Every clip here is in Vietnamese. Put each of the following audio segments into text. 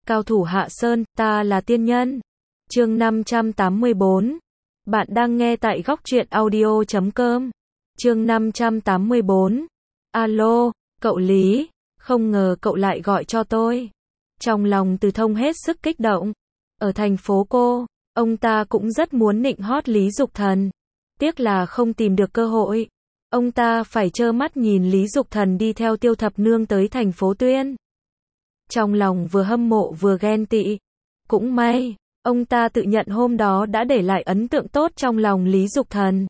Cao thủ hạ sơn, ta là tiên nhân. Chương 584. Bạn đang nghe tại góc truyện audio.com. Chương 584. Alo, cậu Lý, không ngờ cậu lại gọi cho tôi. Trong lòng Từ Thông hết sức kích động. Ở thành phố cô, ông ta cũng rất muốn nịnh hót Lý Dục Thần. Tiếc là không tìm được cơ hội. Ông ta phải trơ mắt nhìn Lý Dục Thần đi theo Tiêu Thập Nương tới thành phố Tuyên. Trong lòng vừa hâm mộ vừa ghen tị. Cũng may, ông ta tự nhận hôm đó đã để lại ấn tượng tốt trong lòng Lý Dục Thần.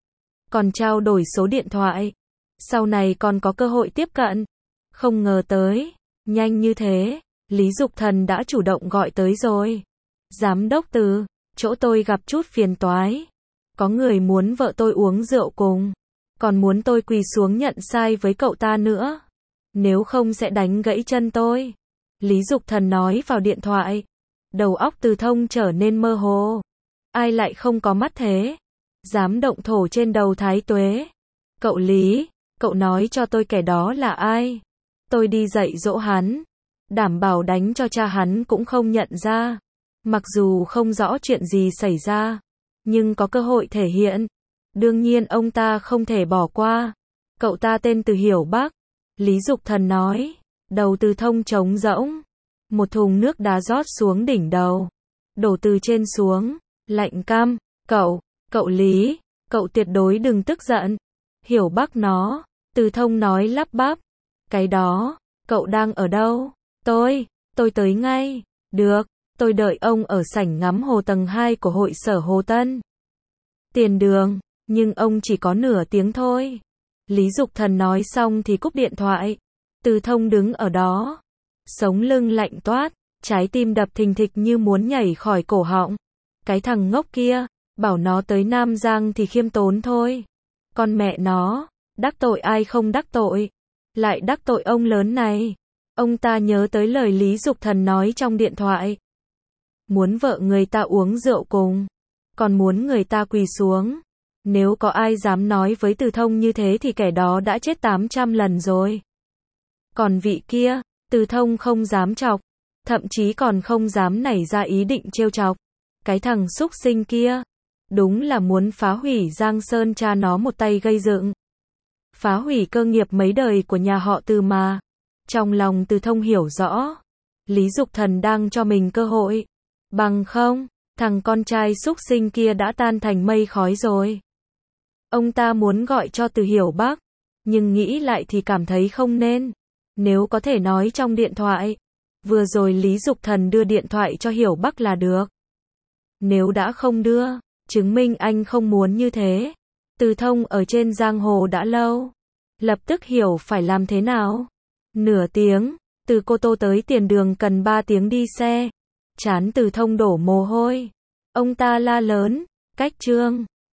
Còn trao đổi số điện thoại. Sau này còn có cơ hội tiếp cận. Không ngờ tới, nhanh như thế, Lý Dục Thần đã chủ động gọi tới rồi. Giám đốc Từ, chỗ tôi gặp chút phiền toái. Có người muốn vợ tôi uống rượu cùng. Còn muốn tôi quỳ xuống nhận sai với cậu ta nữa. Nếu không sẽ đánh gãy chân tôi. Lý Dục Thần nói vào điện thoại. Đầu óc Từ Thông trở nên mơ hồ. Ai lại không có mắt thế? Dám động thổ trên đầu Thái Tuế. Cậu Lý, cậu nói cho tôi kẻ đó là ai? Tôi đi dạy dỗ hắn. Đảm bảo đánh cho cha hắn cũng không nhận ra. Mặc dù không rõ chuyện gì xảy ra. Nhưng có cơ hội thể hiện. Đương nhiên ông ta không thể bỏ qua. Cậu ta tên Từ Hiểu Bắc. Lý Dục Thần nói. Đầu Từ Thông trống rỗng. Một thùng nước đá rót xuống đỉnh đầu. Đổ từ trên xuống. Lạnh căm. Cậu Lý. Cậu tuyệt đối đừng tức giận. Hiểu Bắc nó. Từ Thông nói lắp bắp. Cái đó. Cậu đang ở đâu? Tôi tới ngay. Được. Tôi đợi ông ở sảnh ngắm hồ tầng 2 của hội sở Hồ Tân. Tiền đường. Nhưng ông chỉ có nửa tiếng thôi. Lý Dục Thần nói xong thì cúp điện thoại. Từ Thông đứng ở đó. Sống lưng lạnh toát. Trái tim đập thình thịch như muốn nhảy khỏi cổ họng. Cái thằng ngốc kia. Bảo nó tới Nam Giang thì khiêm tốn thôi. Con mẹ nó. Đắc tội ai không đắc tội. Lại đắc tội ông lớn này. Ông ta nhớ tới lời Lý Dục Thần nói trong điện thoại. Muốn vợ người ta uống rượu cùng. Còn muốn người ta quỳ xuống. Nếu có ai dám nói với Từ Thông như thế thì kẻ đó đã chết 800 lần rồi. Còn vị kia, Từ Thông không dám chọc. Thậm chí còn không dám nảy ra ý định trêu chọc. Cái thằng súc sinh kia. Đúng là muốn phá hủy Giang Sơn cha nó một tay gây dựng. Phá hủy cơ nghiệp mấy đời của nhà họ Từ mà. Trong lòng Từ Thông hiểu rõ. Lý Dục Thần đang cho mình cơ hội. Bằng không, thằng con trai súc sinh kia đã tan thành mây khói rồi. Ông ta muốn gọi cho Từ Hiểu Bắc. Nhưng nghĩ lại thì cảm thấy không nên. Nếu có thể nói trong điện thoại. Vừa rồi Lý Dục Thần đưa điện thoại cho Hiểu Bắc là được. Nếu đã không đưa, chứng minh anh không muốn như thế. Từ Thông ở trên giang hồ đã lâu. Lập tức hiểu phải làm thế nào. Nửa tiếng, từ Cô Tô tới Tiền Đường cần 3 tiếng đi xe. Trán Từ Thông đổ mồ hôi. Ông ta la lớn, cách Trương.